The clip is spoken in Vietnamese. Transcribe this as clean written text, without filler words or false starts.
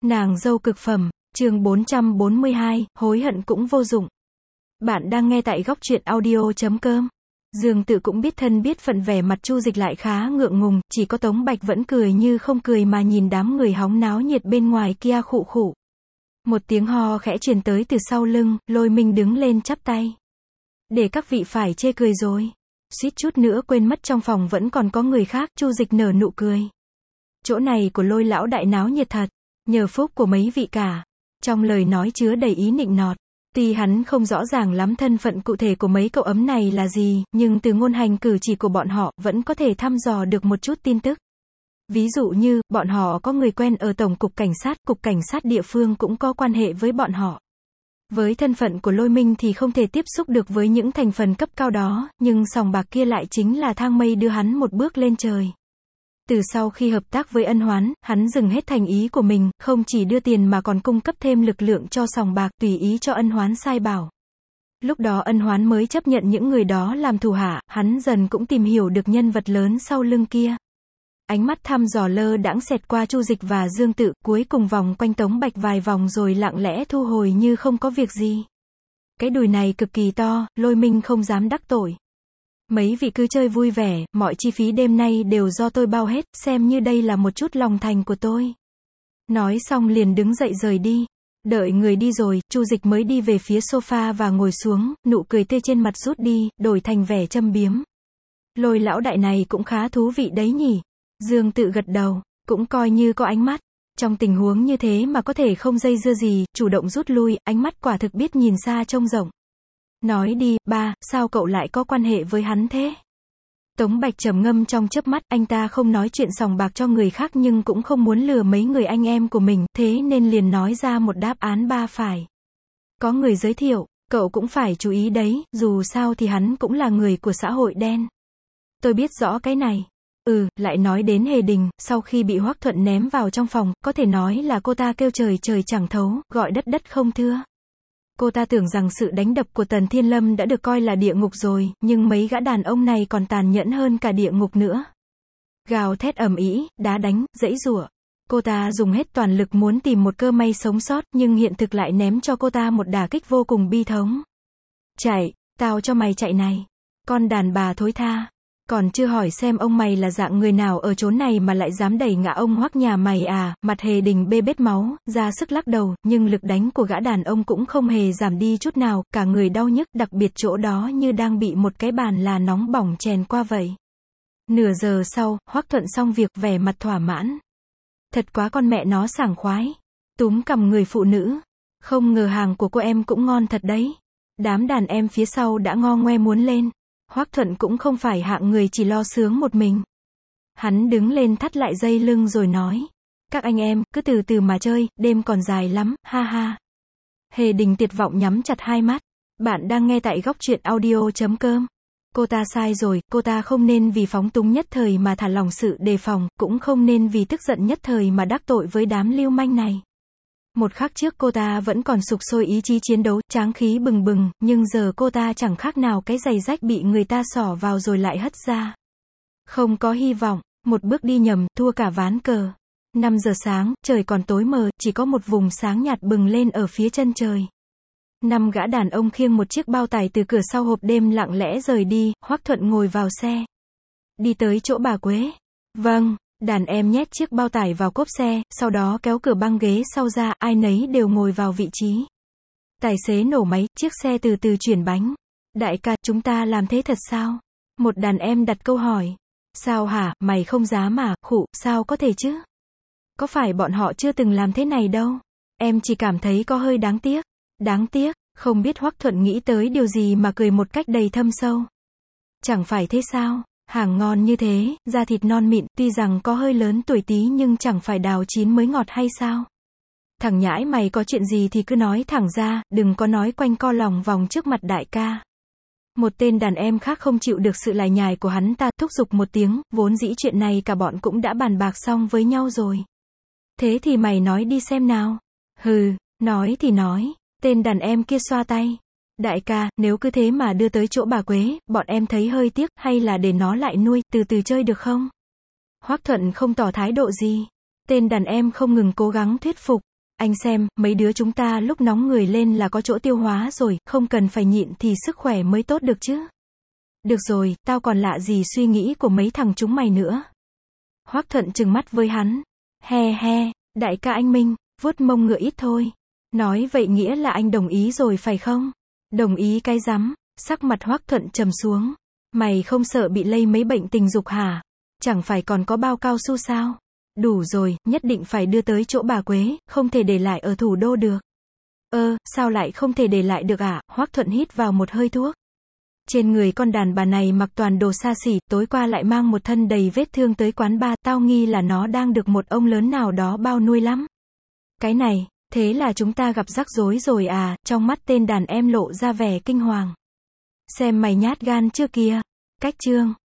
Nàng dâu cực phẩm, chương 442, hối hận cũng vô dụng. Bạn đang nghe tại góc truyện audio.com. Dương Tự cũng biết thân biết phận, vẻ mặt Chu Dịch lại khá ngượng ngùng, chỉ có Tống Bạch vẫn cười như không cười mà nhìn đám người hóng náo nhiệt bên ngoài kia khụ khụ. Một tiếng ho khẽ truyền tới từ sau lưng, Lôi Minh đứng lên chắp tay. Để các vị phải chê cười rồi. Suýt chút nữa quên mất trong phòng vẫn còn có người khác, Chu Dịch nở nụ cười. Chỗ này của Lôi lão đại náo nhiệt thật, nhờ phúc của mấy vị cả. Trong lời nói chứa đầy ý nịnh nọt. Tuy hắn không rõ ràng lắm thân phận cụ thể của mấy cậu ấm này là gì, nhưng từ ngôn hành cử chỉ của bọn họ vẫn có thể thăm dò được một chút tin tức. Ví dụ như, bọn họ có người quen ở Tổng cục cảnh sát địa phương cũng có quan hệ với bọn họ. Với thân phận của Lôi Minh thì không thể tiếp xúc được với những thành phần cấp cao đó, nhưng sòng bạc kia lại chính là thang mây đưa hắn một bước lên trời. Từ sau khi hợp tác với Ân Hoán, hắn dừng hết thành ý của mình, không chỉ đưa tiền mà còn cung cấp thêm lực lượng cho sòng bạc, tùy ý cho Ân Hoán sai bảo. Lúc đó Ân Hoán mới chấp nhận những người đó làm thủ hạ, hắn dần cũng tìm hiểu được nhân vật lớn sau lưng kia. Ánh mắt thăm dò lơ đãng xẹt qua Chu Dịch và Dương Tự, cuối cùng vòng quanh Tống Bạch vài vòng rồi lặng lẽ thu hồi như không có việc gì. Cái đùi này cực kỳ to, Lôi Minh không dám đắc tội. Mấy vị cứ chơi vui vẻ, mọi chi phí đêm nay đều do tôi bao hết, xem như đây là một chút lòng thành của tôi. Nói xong liền đứng dậy rời đi. Đợi người đi rồi, Chu Dịch mới đi về phía sofa và ngồi xuống, nụ cười tươi trên mặt rút đi, đổi thành vẻ châm biếm. Lôi lão đại này cũng khá thú vị đấy nhỉ. Dương Tự gật đầu, cũng coi như có ánh mắt. Trong tình huống như thế mà có thể không dây dưa gì, chủ động rút lui, ánh mắt quả thực biết nhìn xa trông rộng. Nói đi, ba, sao cậu lại có quan hệ với hắn thế? Tống Bạch trầm ngâm trong chớp mắt, anh ta không nói chuyện sòng bạc cho người khác nhưng cũng không muốn lừa mấy người anh em của mình, thế nên liền nói ra một đáp án ba phải. Có người giới thiệu, cậu cũng phải chú ý đấy, dù sao thì hắn cũng là người của xã hội đen. Tôi biết rõ cái này. Lại nói đến Hề Đình, sau khi bị Hoắc Thuận ném vào trong phòng, có thể nói là cô ta kêu trời trời chẳng thấu, gọi đất đất không thưa. Cô ta tưởng rằng sự đánh đập của Tần Thiên Lâm đã được coi là địa ngục rồi, nhưng mấy gã đàn ông này còn tàn nhẫn hơn cả địa ngục nữa. Gào thét ầm ĩ, đá đánh, giãy giụa. Cô ta dùng hết toàn lực muốn tìm một cơ may sống sót, nhưng hiện thực lại ném cho cô ta một đả kích vô cùng bi thống. Chạy, tao cho mày chạy này. Con đàn bà thối tha. Còn chưa hỏi xem ông mày là dạng người nào ở chốn này mà lại dám đẩy ngã ông Hoắc nhà mày à, mặt Hề Đình bê bết máu, ra sức lắc đầu, nhưng lực đánh của gã đàn ông cũng không hề giảm đi chút nào, cả người đau nhức, đặc biệt chỗ đó như đang bị một cái bàn là nóng bỏng chèn qua vậy. Nửa giờ sau, Hoắc Thuận xong việc, vẻ mặt thỏa mãn. Thật quá con mẹ nó sảng khoái. Túm cằm người phụ nữ. Không ngờ hàng của cô em cũng ngon thật đấy. Đám đàn em phía sau đã ngo ngoe muốn lên. Hoắc Thuận cũng không phải hạng người chỉ lo sướng một mình. Hắn đứng lên thắt lại dây lưng rồi nói. Các anh em, cứ từ từ mà chơi, đêm còn dài lắm, ha ha. Hề Đình tuyệt vọng nhắm chặt hai mắt. Bạn đang nghe tại góc truyện audio.com. Cô ta sai rồi, cô ta không nên vì phóng túng nhất thời mà thả lỏng sự đề phòng, cũng không nên vì tức giận nhất thời mà đắc tội với đám lưu manh này. Một khắc trước cô ta vẫn còn sục sôi ý chí chiến đấu, tráng khí bừng bừng, nhưng giờ cô ta chẳng khác nào cái giày rách bị người ta xỏ vào rồi lại hất ra. Không có hy vọng, một bước đi nhầm, thua cả ván cờ. 5 giờ sáng, trời còn tối mờ, chỉ có một vùng sáng nhạt bừng lên ở phía chân trời. 5 gã đàn ông khiêng một chiếc bao tải từ cửa sau hộp đêm lặng lẽ rời đi, Hoắc Thuận ngồi vào xe. Đi tới chỗ bà Quế. Vâng. Đàn em nhét chiếc bao tải vào cốp xe, sau đó kéo cửa băng ghế sau ra, ai nấy đều ngồi vào vị trí. Tài xế nổ máy, chiếc xe từ từ chuyển bánh. Đại ca, chúng ta làm thế thật sao? Một đàn em đặt câu hỏi. Sao hả, mày không dám à, khụ, sao có thể chứ? Có phải bọn họ chưa từng làm thế này đâu? Em chỉ cảm thấy có hơi đáng tiếc. Đáng tiếc, không biết Hoắc Thuận nghĩ tới điều gì mà cười một cách đầy thâm sâu. Chẳng phải thế sao? Hàng ngon như thế, da thịt non mịn, tuy rằng có hơi lớn tuổi tí nhưng chẳng phải đào chín mới ngọt hay sao? Thằng nhãi mày có chuyện gì thì cứ nói thẳng ra, đừng có nói quanh co lòng vòng trước mặt đại ca. Một tên đàn em khác không chịu được sự lải nhải của hắn ta, thúc giục một tiếng, vốn dĩ chuyện này cả bọn cũng đã bàn bạc xong với nhau rồi. Thế thì mày nói đi xem nào. Hừ, nói thì nói, tên đàn em kia xoa tay. Đại ca, nếu cứ thế mà đưa tới chỗ bà Quế, bọn em thấy hơi tiếc, hay là để nó lại nuôi, từ từ chơi được không? Hoắc Thuận không tỏ thái độ gì. Tên đàn em không ngừng cố gắng thuyết phục. Anh xem, mấy đứa chúng ta lúc nóng người lên là có chỗ tiêu hóa rồi, không cần phải nhịn thì sức khỏe mới tốt được chứ. Được rồi, tao còn lạ gì suy nghĩ của mấy thằng chúng mày nữa. Hoắc Thuận trừng mắt với hắn. He he, đại ca anh Minh, vuốt mông ngựa ít thôi. Nói vậy nghĩa là anh đồng ý rồi phải không? Đồng ý cái rắm, sắc mặt Hoắc Thuận trầm xuống. Mày không sợ bị lây mấy bệnh tình dục hả? Chẳng phải còn có bao cao su sao? Đủ rồi, nhất định phải đưa tới chỗ bà Quế, không thể để lại ở thủ đô được. Sao lại không thể để lại được ạ? Hoắc Thuận hít vào một hơi thuốc. Trên người con đàn bà này mặc toàn đồ xa xỉ, tối qua lại mang một thân đầy vết thương tới quán bar, tao nghi là nó đang được một ông lớn nào đó bao nuôi lắm. Cái này, thế là chúng ta gặp rắc rối rồi à, trong mắt tên đàn em lộ ra vẻ kinh hoàng. Xem mày nhát gan chưa kìa. Cách chương